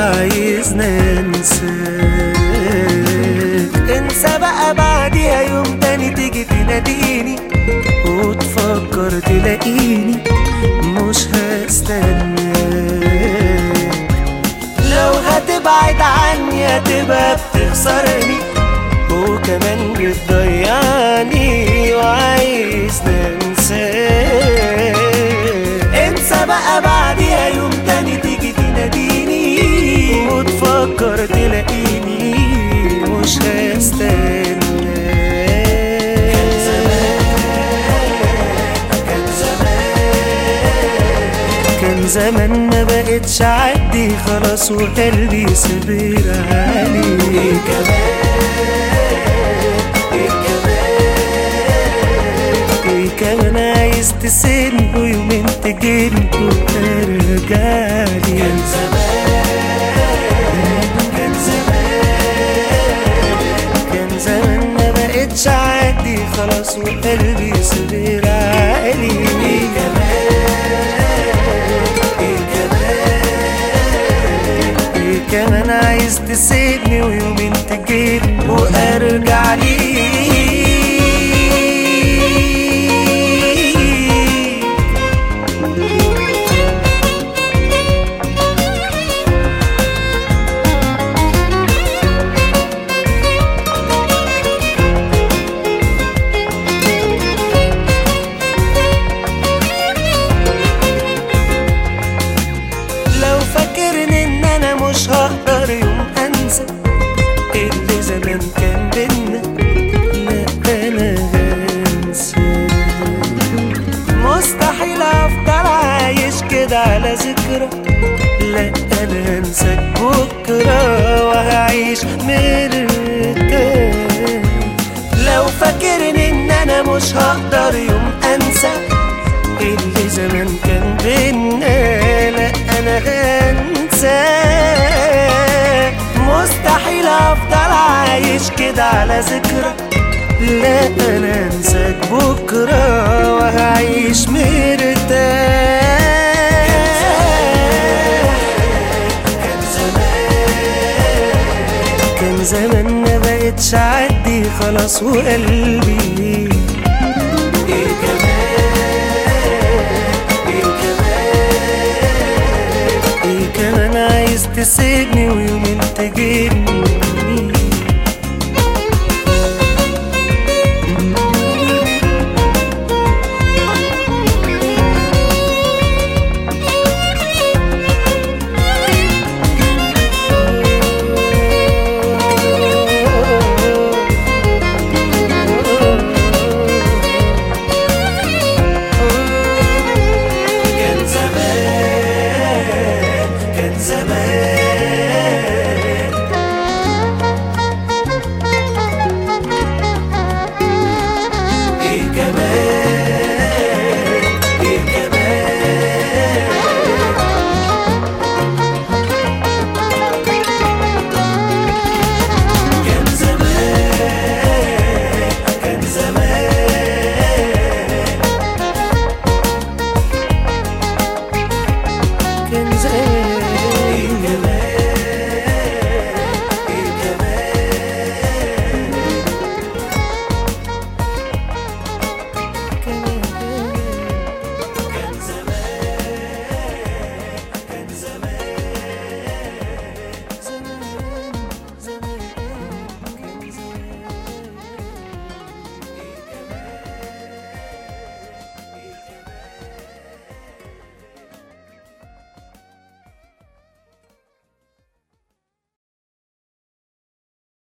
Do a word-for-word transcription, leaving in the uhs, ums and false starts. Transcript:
عايزنا ننساك. انسى بقى بعديها يوم تاني تيجي تناديني وتفكر تلاقيني مش هستناك. لو هتبعد عني هتبقى بتخسرني وكمان بتضيعني وعايزنا ننساك. انسى بقى بعديها يوم تاني تيجي تناديني وتفكر تلاقيني مش هستناك. كان زمان ما بقتش عدي خلاص وقلبي صبر عليك. ايه كمان ايه كمان ايه كمان عايز تسيبني ويومين تجيبني وترجعلي. كان زمان كان زمان كان زمان ما بقتش عدي خلاص وقلبي صبر عليك. ايه كمان عايز تسيبني ويومين تجيبني وارجع ليك. لو فاكرني ان انا مش هقدر يوم انسى اللي زمان كان بينا، لا انا هنسى. مستحيل افضل عايش كده على ذكرى، لا انا هنساك بكره وهعيش مرتاح. لو فاكرني ان انا مش هقدر يوم انسى اللي زمان كان بينا، لا انا هنساك. مستحيل افضل عايش كده على ذكرى، لا انا انساك بكره وهعيش مرتاح. كان زمان كان زمان ما بقتش عدي خلاص وقلبي. ايه كمان عايز تسيبني ويومين تجيبني. كان زمان كان زمان ايه كمان ايه كمان كان زمان كان زمان كان زمان